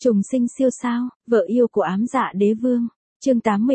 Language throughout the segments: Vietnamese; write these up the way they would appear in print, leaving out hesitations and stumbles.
Trùng sinh siêu sao, vợ yêu của ám dạ đế vương. Chương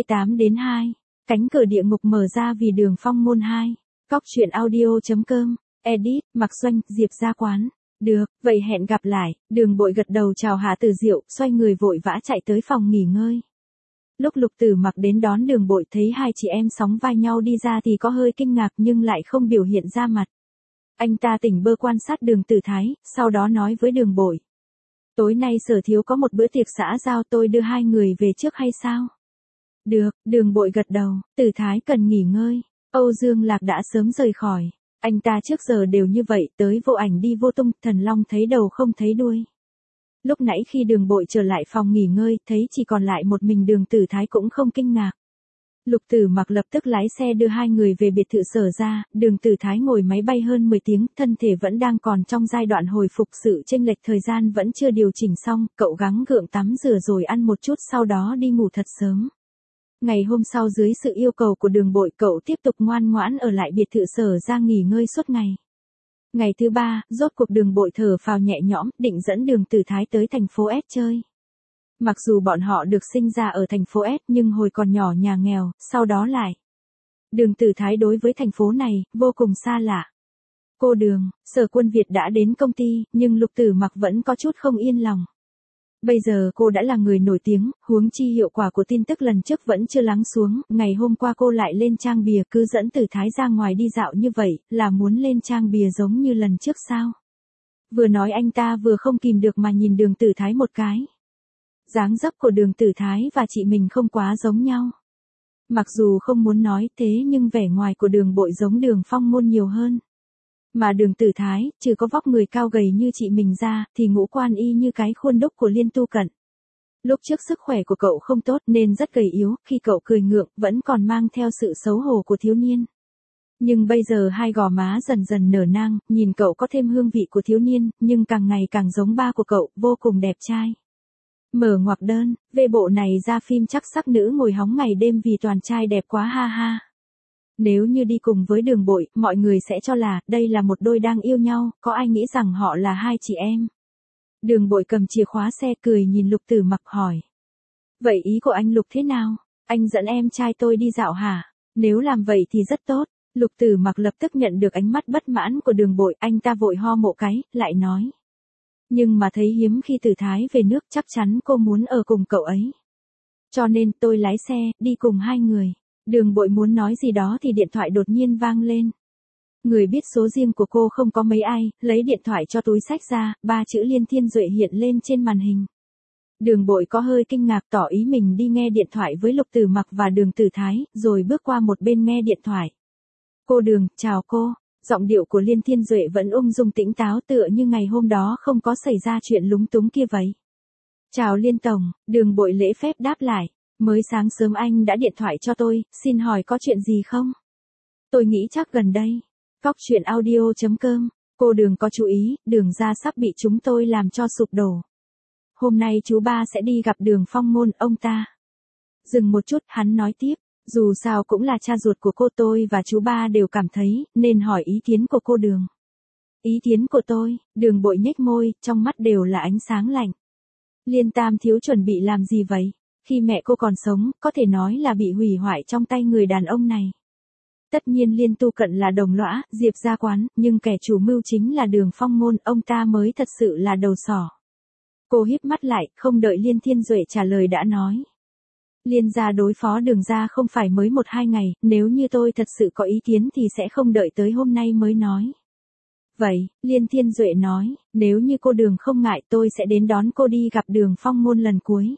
88-2. Cánh cửa địa ngục mở ra vì Đường Phong môn 2. Góc truyện audio.com. Edit, Mặc Doanh, Diệp Gia Quán. Được, vậy hẹn gặp lại. Đường Bội gật đầu chào Hạ Tử Diệu, xoay người vội vã chạy tới phòng nghỉ ngơi. Lúc Lục Tử Mặc đến đón Đường Bội thấy hai chị em sóng vai nhau đi ra thì có hơi kinh ngạc nhưng lại không biểu hiện ra mặt. Anh ta tỉnh bơ quan sát Đường Tử Thái, sau đó nói với Đường Bội. Tối nay Sở thiếu có một bữa tiệc xã giao, tôi đưa hai người về trước hay sao? Được, Đường Bội gật đầu. Tử Thái cần nghỉ ngơi. Âu Dương Lạc đã sớm rời khỏi. Anh ta trước giờ đều như vậy, tới vô ảnh đi vô tung, thần long thấy đầu không thấy đuôi. Lúc nãy khi Đường Bội trở lại phòng nghỉ ngơi, thấy chỉ còn lại một mình Đường Tử Thái cũng không kinh ngạc. Lục Tử Mặc lập tức lái xe đưa hai người về biệt thự Sở ra, Đường Tử Thái ngồi máy bay hơn 10 tiếng, thân thể vẫn đang còn trong giai đoạn hồi phục, sự chênh lệch thời gian vẫn chưa điều chỉnh xong, cậu gắng gượng tắm rửa rồi ăn một chút sau đó đi ngủ thật sớm. Ngày hôm sau dưới sự yêu cầu của Đường Bội, cậu tiếp tục ngoan ngoãn ở lại biệt thự Sở ra nghỉ ngơi suốt ngày. Ngày thứ ba, rốt cuộc Đường Bội thở phào nhẹ nhõm, định dẫn Đường Tử Thái tới thành phố S chơi. Mặc dù bọn họ được sinh ra ở thành phố S nhưng hồi còn nhỏ nhà nghèo, sau đó lại. Đường Tử Thái đối với thành phố này, vô cùng xa lạ. Cô Đường, Sở Quân Việt đã đến công ty, nhưng Lục Tử Mặc vẫn có chút không yên lòng. Bây giờ cô đã là người nổi tiếng, huống chi hiệu quả của tin tức lần trước vẫn chưa lắng xuống, ngày hôm qua cô lại lên trang bìa cứ dẫn Tử Thái ra ngoài đi dạo như vậy, là muốn lên trang bìa giống như lần trước sao? Vừa nói anh ta vừa không kìm được mà nhìn Đường Tử Thái một cái. Dáng dấp của Đường Tử Thái và chị mình không quá giống nhau. Mặc dù không muốn nói thế nhưng vẻ ngoài của Đường Bội giống Đường Phong môn nhiều hơn. Mà Đường Tử Thái, trừ có vóc người cao gầy như chị mình ra, thì ngũ quan y như cái khuôn đúc của Liên Tu Cận. Lúc trước sức khỏe của cậu không tốt nên rất gầy yếu, khi cậu cười ngượng vẫn còn mang theo sự xấu hổ của thiếu niên. Nhưng bây giờ hai gò má dần dần nở nang, nhìn cậu có thêm hương vị của thiếu niên, nhưng càng ngày càng giống ba của cậu, vô cùng đẹp trai. Mở ngoặc đơn, về bộ này ra phim chắc sắc nữ ngồi hóng ngày đêm vì toàn trai đẹp quá ha ha. Nếu như đi cùng với Đường Bội, mọi người sẽ cho là, đây là một đôi đang yêu nhau, có ai nghĩ rằng họ là hai chị em. Đường Bội cầm chìa khóa xe cười nhìn Lục Tử Mặc hỏi. Vậy ý của anh Lục thế nào? Anh dẫn em trai tôi đi dạo hả? Nếu làm vậy thì rất tốt. Lục Tử Mặc lập tức nhận được ánh mắt bất mãn của Đường Bội, anh ta vội ho một cái, lại nói. Nhưng mà thấy hiếm khi Tử Thái về nước, chắc chắn cô muốn ở cùng cậu ấy. Cho nên tôi lái xe, đi cùng hai người. Đường Bội muốn nói gì đó thì điện thoại đột nhiên vang lên. Người biết số riêng của cô không có mấy ai, lấy điện thoại cho túi xách ra, ba chữ Liên Thiên Duệ hiện lên trên màn hình. Đường Bội có hơi kinh ngạc tỏ ý mình đi nghe điện thoại với Lục Tử Mặc và Đường Tử Thái, rồi bước qua một bên nghe điện thoại. Cô Đường, chào cô. Giọng điệu của Liên Thiên Duệ vẫn ung dung tĩnh táo tựa như ngày hôm đó không có xảy ra chuyện lúng túng kia vậy. Chào Liên Tổng, Đường Bội lễ phép đáp lại. Mới sáng sớm anh đã điện thoại cho tôi, xin hỏi có chuyện gì không? Tôi nghĩ chắc gần đây. Góc truyện audio.com. Cô Đường có chú ý, Đường gia sắp bị chúng tôi làm cho sụp đổ. Hôm nay chú ba sẽ đi gặp Đường Phong môn ông ta. Dừng một chút, hắn nói tiếp. Dù sao cũng là cha ruột của cô, tôi và chú ba đều cảm thấy, nên hỏi ý kiến của cô Đường. Ý kiến của tôi, Đường Bội nhếch môi, trong mắt đều là ánh sáng lạnh. Liên Tam thiếu chuẩn bị làm gì vậy? Khi mẹ cô còn sống, có thể nói là bị hủy hoại trong tay người đàn ông này. Tất nhiên Liên Tu Cận là đồng lõa, Diệp Gia Quán, nhưng kẻ chủ mưu chính là Đường Phong môn, ông ta mới thật sự là đầu sỏ. Cô híp mắt lại, không đợi Liên Thiên Duệ trả lời đã nói. Liên gia đối phó Đường gia không phải mới 1-2 ngày, nếu như tôi thật sự có ý kiến thì sẽ không đợi tới hôm nay mới nói. Vậy, Liên Thiên Duệ nói, nếu như cô Đường không ngại tôi sẽ đến đón cô đi gặp Đường Phong môn lần cuối.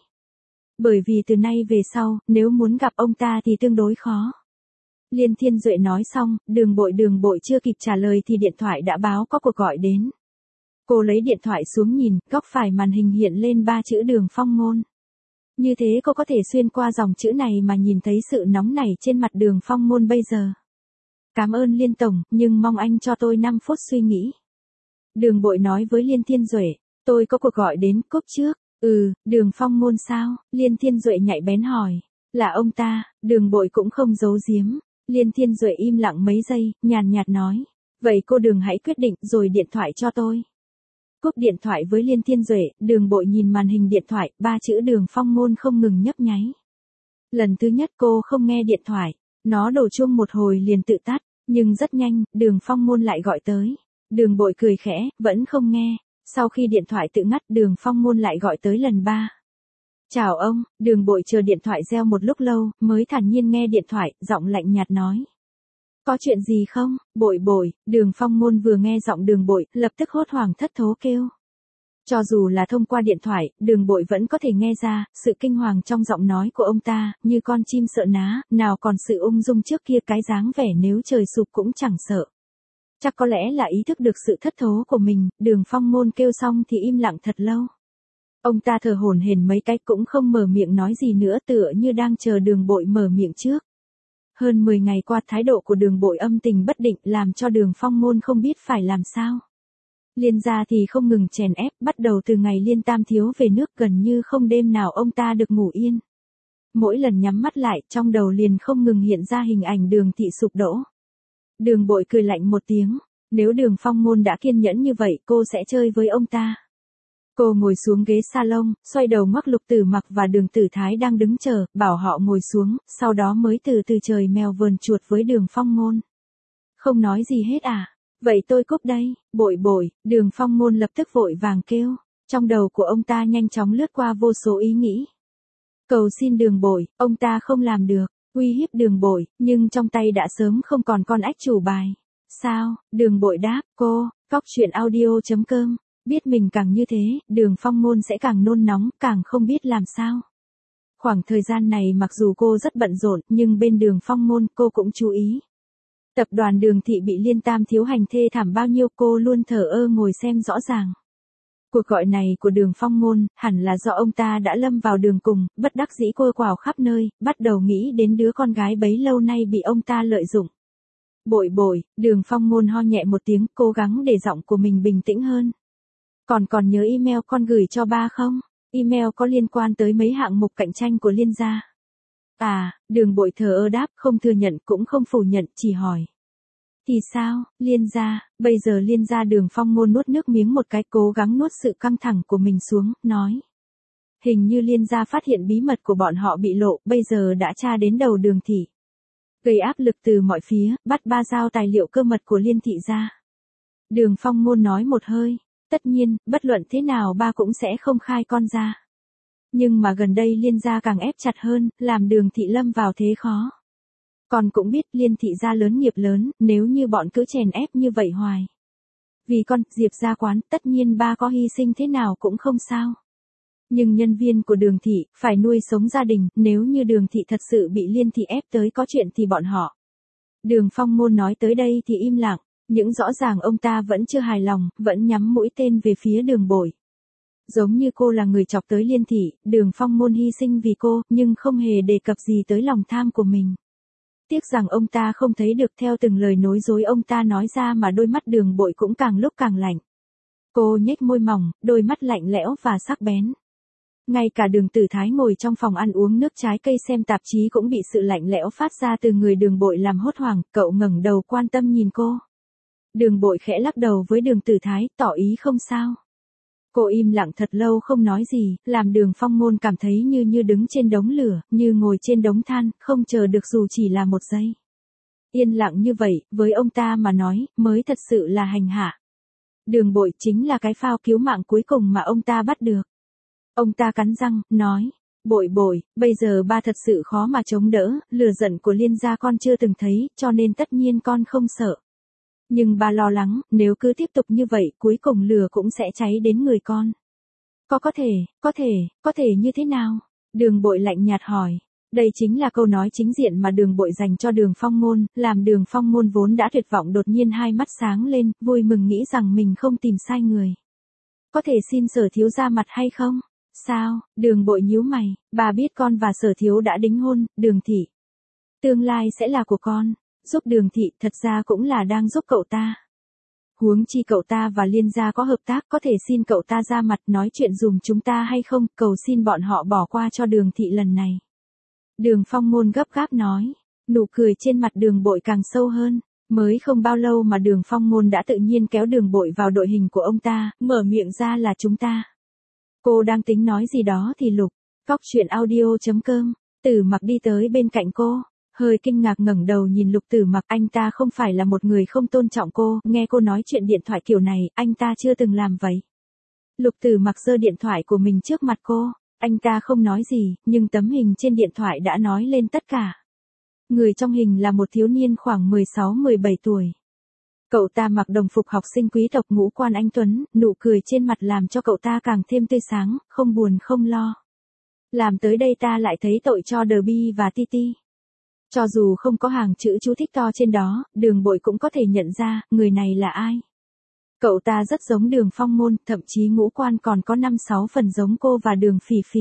Bởi vì từ nay về sau, nếu muốn gặp ông ta thì tương đối khó. Liên Thiên Duệ nói xong, Đường Bội chưa kịp trả lời thì điện thoại đã báo có cuộc gọi đến. Cô lấy điện thoại xuống nhìn, góc phải màn hình hiện lên 3 chữ Đường Phong môn. Như thế cô có thể xuyên qua dòng chữ này mà nhìn thấy sự nóng nảy trên mặt Đường Phong môn bây giờ. Cảm ơn Liên Tổng, nhưng mong anh cho tôi 5 phút suy nghĩ. Đường Bội nói với Liên Thiên Duệ, tôi có cuộc gọi đến, cúp trước. Đường Phong môn sao? Liên Thiên Duệ nhạy bén hỏi. Là ông ta. Đường Bội cũng không giấu giếm. Liên Thiên Duệ im lặng mấy giây, nhàn nhạt nói. Vậy cô Đường hãy quyết định rồi điện thoại cho tôi. Cúp điện thoại với Liên Thiên Duệ, Đường Bội nhìn màn hình điện thoại, 3 chữ Đường Phong Môn không ngừng nhấp nháy. Lần thứ nhất cô không nghe điện thoại, nó đổ chuông một hồi liền tự tắt, nhưng rất nhanh, Đường Phong Môn lại gọi tới. Đường Bội cười khẽ, vẫn không nghe. Sau khi điện thoại tự ngắt, Đường Phong Môn lại gọi tới lần 3. Chào ông, Đường Bội chờ điện thoại reo một lúc lâu, mới thản nhiên nghe điện thoại, giọng lạnh nhạt nói. Có chuyện gì không, Bội Bội? Đường Phong Môn vừa nghe giọng Đường Bội, lập tức hốt hoảng thất thố kêu. Cho dù là thông qua điện thoại, Đường Bội vẫn có thể nghe ra, sự kinh hoàng trong giọng nói của ông ta, như con chim sợ ná, nào còn sự ung dung trước kia cái dáng vẻ nếu trời sụp cũng chẳng sợ. Chắc có lẽ là ý thức được sự thất thố của mình, Đường Phong Môn kêu xong thì im lặng thật lâu. Ông ta thở hổn hển mấy cái cũng không mở miệng nói gì nữa, tựa như đang chờ Đường Bội mở miệng trước. Hơn 10 ngày qua, thái độ của Đường Bội âm tình bất định làm cho Đường Phong Môn không biết phải làm sao. Liên gia thì không ngừng chèn ép, bắt đầu từ ngày Liên Tam thiếu về nước gần như không đêm nào ông ta được ngủ yên. Mỗi lần nhắm mắt lại, trong đầu liền không ngừng hiện ra hình ảnh Đường thị sụp đổ. Đường Bội cười lạnh một tiếng, nếu Đường Phong Môn đã kiên nhẫn như vậy cô sẽ chơi với ông ta. Cô ngồi xuống ghế salon, xoay đầu ngoắc Lục Tử Mặc và Đường Tử Thái đang đứng chờ, bảo họ ngồi xuống, sau đó mới từ từ trời mèo vờn chuột với Đường Phong Môn. Không nói gì hết à? Vậy tôi cúp đây, Bội Bội, Đường Phong Môn lập tức vội vàng kêu. Trong đầu của ông ta nhanh chóng lướt qua vô số ý nghĩ. Cầu xin Đường Bội, ông ta không làm được. Uy hiếp Đường Bội, nhưng trong tay đã sớm không còn con ách chủ bài. Sao? Đường Bội đáp, cô, coctruyện.audio.com. Biết mình càng như thế, Đường Phong Môn sẽ càng nôn nóng, càng không biết làm sao. Khoảng thời gian này mặc dù cô rất bận rộn, nhưng bên Đường Phong Môn cô cũng chú ý. Tập đoàn Đường thị bị Liên Tam thiếu hành thê thảm bao nhiêu cô luôn thờ ơ ngồi xem rõ ràng. Cuộc gọi này của Đường Phong Môn, hẳn là do ông ta đã lâm vào đường cùng, bất đắc dĩ cô quào khắp nơi, bắt đầu nghĩ đến đứa con gái bấy lâu nay bị ông ta lợi dụng. Bội Bội, Đường Phong Môn ho nhẹ một tiếng, cố gắng để giọng của mình bình tĩnh hơn. Còn nhớ email con gửi cho ba không? Email có liên quan tới mấy hạng mục cạnh tranh của Liên gia. À, Đường Bội thờ ơ đáp, không thừa nhận cũng không phủ nhận, chỉ hỏi. Thì sao, Liên gia, bây giờ Liên gia. Đường Phong Môn nuốt nước miếng một cái, cố gắng nuốt sự căng thẳng của mình xuống, nói. Hình như Liên gia phát hiện bí mật của bọn họ bị lộ, bây giờ đã tra đến đầu Đường thị. Gây áp lực từ mọi phía, bắt ba giao tài liệu cơ mật của Liên thị ra. Đường Phong Môn nói một hơi, tất nhiên, bất luận thế nào ba cũng sẽ không khai con ra. Nhưng mà gần đây Liên gia càng ép chặt hơn, làm Đường thị lâm vào thế khó. Con cũng biết Liên thị gia lớn nghiệp lớn, nếu như bọn cứ chèn ép như vậy hoài. Vì con, Diệp gia quán, tất nhiên ba có hy sinh thế nào cũng không sao. Nhưng nhân viên của Đường thị, phải nuôi sống gia đình, nếu như Đường thị thật sự bị Liên thị ép tới có chuyện thì bọn họ. Đường Phong Môn nói tới đây thì im lặng, những rõ ràng ông ta vẫn chưa hài lòng, vẫn nhắm mũi tên về phía Đường Bội. Giống như cô là người chọc tới Liên thị, Đường Phong Môn hy sinh vì cô, nhưng không hề đề cập gì tới lòng tham của mình. Tiếc rằng ông ta không thấy được, theo từng lời nói dối ông ta nói ra mà đôi mắt Đường Bội cũng càng lúc càng lạnh. Cô nhếch môi mỏng, đôi mắt lạnh lẽo và sắc bén. Ngay cả Đường Tử Thái ngồi trong phòng ăn uống nước trái cây xem tạp chí cũng bị sự lạnh lẽo phát ra từ người Đường Bội làm hốt hoảng, cậu ngẩng đầu quan tâm nhìn cô. Đường Bội khẽ lắc đầu với Đường Tử Thái, tỏ ý không sao. Cô im lặng thật lâu không nói gì, làm Đường Phong Môn cảm thấy như đứng trên đống lửa, như ngồi trên đống than, không chờ được dù chỉ là một giây. Yên lặng như vậy, với ông ta mà nói, mới thật sự là hành hạ. Đường Bội chính là cái phao cứu mạng cuối cùng mà ông ta bắt được. Ông ta cắn răng, nói, Bội Bội, bây giờ ba thật sự khó mà chống đỡ, lửa giận của Liên gia con chưa từng thấy, cho nên tất nhiên con không sợ. Nhưng ba lo lắng, nếu cứ tiếp tục như vậy, cuối cùng lửa cũng sẽ cháy đến người con. Có thể như thế nào? Đường Bội lạnh nhạt hỏi. Đây chính là câu nói chính diện mà Đường Bội dành cho Đường Phong Môn, làm Đường Phong Môn vốn đã tuyệt vọng đột nhiên hai mắt sáng lên, vui mừng nghĩ rằng mình không tìm sai người. Có thể xin Sở thiếu ra mặt hay không? Sao? Đường Bội nhíu mày, bà biết con và Sở thiếu đã đính hôn, Đường thị. Tương lai sẽ là của con. Giúp Đường thị thật ra cũng là đang giúp cậu ta. Huống chi cậu ta và Liên gia có hợp tác, có thể xin cậu ta ra mặt nói chuyện dùm chúng ta hay không, cầu xin bọn họ bỏ qua cho Đường thị lần này. Đường Phong Môn gấp gáp nói, nụ cười trên mặt Đường Bội càng sâu hơn. Mới không bao lâu mà Đường Phong Ngôn đã tự nhiên kéo Đường Bội vào đội hình của ông ta, mở miệng ra là chúng ta. Cô đang tính nói gì đó thì Lục, Cóc Truyện Audio.com, Tử Mặc đi tới bên cạnh cô, hơi kinh ngạc ngẩng đầu nhìn Lục Tử Mặc, anh ta không phải là một người không tôn trọng cô, nghe cô nói chuyện điện thoại kiểu này, anh ta chưa từng làm vậy. Lục Tử Mặc giơ điện thoại của mình trước mặt cô, anh ta không nói gì, nhưng tấm hình trên điện thoại đã nói lên tất cả. Người trong hình là một thiếu niên khoảng 16-17 tuổi. Cậu ta mặc đồng phục học sinh quý tộc ngũ quan anh tuấn, nụ cười trên mặt làm cho cậu ta càng thêm tươi sáng, không buồn không lo. Làm tới đây ta lại thấy tội cho Derby và Titi. Cho dù không có hàng chữ chú thích to trên đó, Đường Bội cũng có thể nhận ra, người này là ai. Cậu ta rất giống Đường Phong Ngôn, thậm chí ngũ quan còn có 5-6 phần giống cô và Đường Phỉ Phỉ.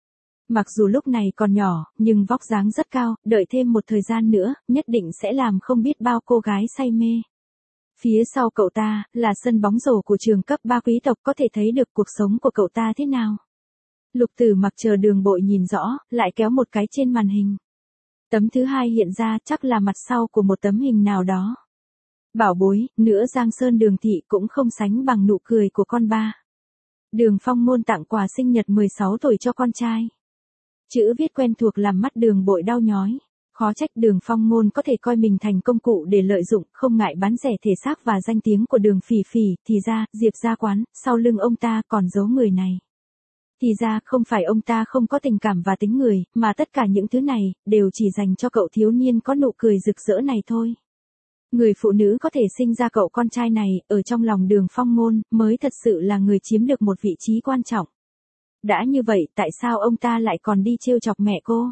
Mặc dù lúc này còn nhỏ, nhưng vóc dáng rất cao, đợi thêm một thời gian nữa, nhất định sẽ làm không biết bao cô gái say mê. Phía sau cậu ta, là sân bóng rổ của trường cấp 3 quý tộc, có thể thấy được cuộc sống của cậu ta thế nào. Lục Tử Mặc chờ Đường Bội nhìn rõ, lại kéo một cái trên màn hình. Tấm thứ hai hiện ra chắc là mặt sau của một tấm hình nào đó. Bảo bối, nữa Giang Sơn Đường thị cũng không sánh bằng nụ cười của con ba. Đường Phong Ngôn tặng quà sinh nhật 16 tuổi cho con trai. Chữ viết quen thuộc làm mắt Đường Bội đau nhói. Khó trách Đường Phong Ngôn có thể coi mình thành công cụ để lợi dụng, không ngại bán rẻ thể xác và danh tiếng của Đường Phỉ Phỉ, thì ra, Diệp Gia Quán, sau lưng ông ta còn giấu người này. Thì ra không phải ông ta không có tình cảm và tính người, mà tất cả những thứ này, đều chỉ dành cho cậu thiếu niên có nụ cười rực rỡ này thôi. Người phụ nữ có thể sinh ra cậu con trai này, ở trong lòng Đường Phong Ngôn, mới thật sự là người chiếm được một vị trí quan trọng. Đã như vậy, tại sao ông ta lại còn đi trêu chọc mẹ cô?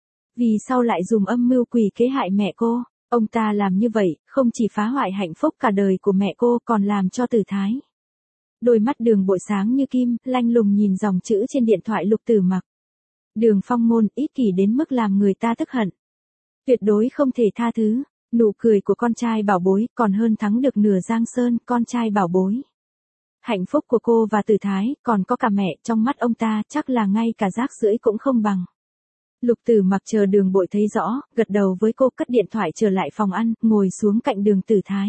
Vì sao lại dùng âm mưu quỷ kế hại mẹ cô? Ông ta làm như vậy, không chỉ phá hoại hạnh phúc cả đời của mẹ cô, còn làm cho Tử Thái. Đôi mắt Đường Bội sáng như kim, lanh lùng nhìn dòng chữ trên điện thoại Lục Tử Mặc. Đường Phong Ngôn ích kỷ đến mức làm người ta tức hận. Tuyệt đối không thể tha thứ. Nụ cười của con trai bảo bối còn hơn thắng được nửa Giang Sơn, con trai bảo bối. Hạnh phúc của cô và Tử Thái, còn có cả mẹ, trong mắt ông ta chắc là ngay cả rác rưởi cũng không bằng. Lục Tử Mặc chờ Đường Bội thấy rõ, gật đầu với cô, cất điện thoại trở lại phòng ăn, ngồi xuống cạnh Đường Tử Thái.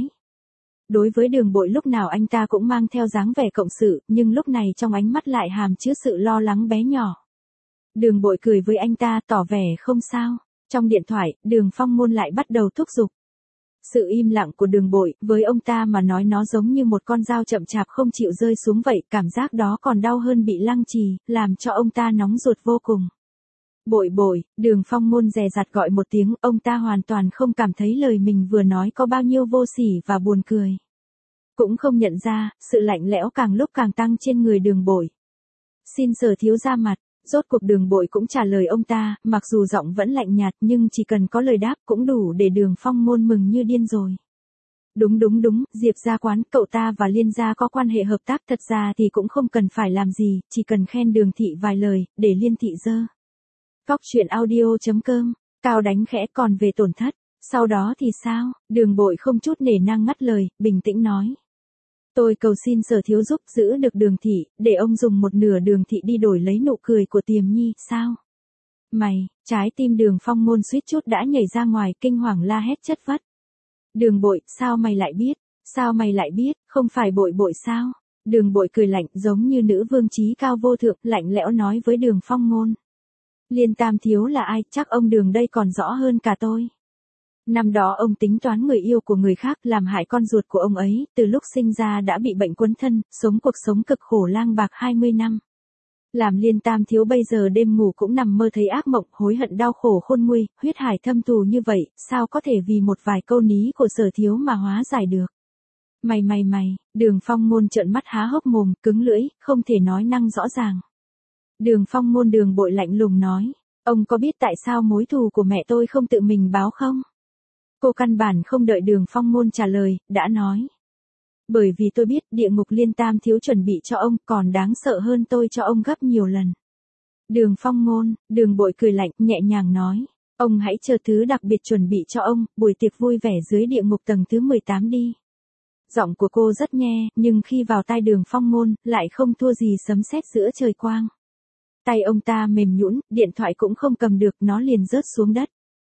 Đối với Đường Bội lúc nào anh ta cũng mang theo dáng vẻ cộng sự, nhưng lúc này trong ánh mắt lại hàm chứa sự lo lắng bé nhỏ. Đường Bội cười với anh ta, tỏ vẻ không sao. Trong điện thoại, Đường Phong Ngôn lại bắt đầu thúc giục. Sự im lặng của Đường Bội, với ông ta mà nói nó giống như một con dao chậm chạp không chịu rơi xuống vậy, cảm giác đó còn đau hơn bị lăng trì, làm cho ông ta nóng ruột vô cùng. Bội bội, Đường Phong Ngôn dè dặt gọi một tiếng, ông ta hoàn toàn không cảm thấy lời mình vừa nói có bao nhiêu vô sỉ và buồn cười. Cũng không nhận ra, sự lạnh lẽo càng lúc càng tăng trên người Đường Bội. Xin Sở thiếu ra mặt. Rốt cuộc Đường Bội cũng trả lời ông ta, mặc dù giọng vẫn lạnh nhạt nhưng chỉ cần có lời đáp cũng đủ để Đường Phong Ngôn mừng như điên rồi. Đúng, Diệp Gia Quán, cậu ta và Liên gia có quan hệ hợp tác, thật ra thì cũng không cần phải làm gì, chỉ cần khen Đường thị vài lời, để Liên thị dơ. Cóc Truyện Audio.com, Cao đánh khẽ, còn về tổn thất, sau đó thì sao? Đường Bội không chút nể nang ngắt lời, bình tĩnh nói. Tôi cầu xin Sở thiếu giúp giữ được Đường thị, để ông dùng một nửa Đường thị đi đổi lấy nụ cười của Tiềm Nhi, sao? Mày, trái tim Đường Phong Ngôn suýt chút đã nhảy ra ngoài, kinh hoàng la hét chất vất. Đường Bội, sao mày lại biết? Sao mày lại biết, không phải Bội Bội sao? Đường Bội cười lạnh, giống như nữ vương trí cao vô thượng, lạnh lẽo nói với Đường Phong Ngôn. Liên Tam thiếu là ai, chắc ông Đường đây còn rõ hơn cả tôi. Năm đó ông tính toán người yêu của người khác, làm hại con ruột của ông ấy, từ lúc sinh ra đã bị bệnh quấn thân, sống cuộc sống cực khổ lang bạc 20 năm. Làm Liên Tam thiếu bây giờ đêm ngủ cũng nằm mơ thấy ác mộng, hối hận đau khổ khôn nguôi, huyết hải thâm thù như vậy, sao có thể vì một vài câu ní của Sở thiếu mà hóa giải được. Mày, Đường Phong Ngôn trợn mắt há hốc mồm, cứng lưỡi, không thể nói năng rõ ràng. Đường Phong Ngôn, Đường Bội lạnh lùng nói, ông có biết tại sao mối thù của mẹ tôi không tự mình báo không? Cô căn bản không đợi Đường Phong Ngôn trả lời, đã nói. Bởi vì tôi biết địa ngục Liên Tam thiếu chuẩn bị cho ông còn đáng sợ hơn tôi cho ông gấp nhiều lần. Đường Phong Ngôn, Đường Bội cười lạnh, nhẹ nhàng nói. Ông hãy chờ thứ đặc biệt chuẩn bị cho ông, buổi tiệc vui vẻ dưới địa ngục tầng thứ 18 đi. Giọng của cô rất nhe, nhưng khi vào tai Đường Phong Ngôn, lại không thua gì sấm sét giữa trời quang. Tay ông ta mềm nhũn, điện thoại cũng không cầm được, nó liền rớt xuống đất.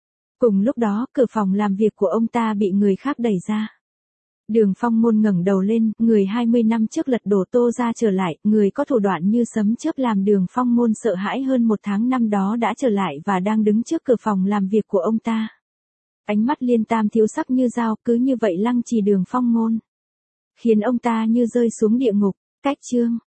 Cùng lúc đó, cửa phòng làm việc của ông ta bị người khác đẩy ra. Đường Phong Môn ngẩng đầu lên, người 20 năm trước lật đổ Tô ra trở lại, người có thủ đoạn như sấm chớp làm Đường Phong Môn sợ hãi hơn 1 tháng năm đó đã trở lại và đang đứng trước cửa phòng làm việc của ông ta. Ánh mắt Liên Tam thiếu sắc như dao, cứ như vậy lăng trì Đường Phong Môn, khiến ông ta như rơi xuống địa ngục. Cách chương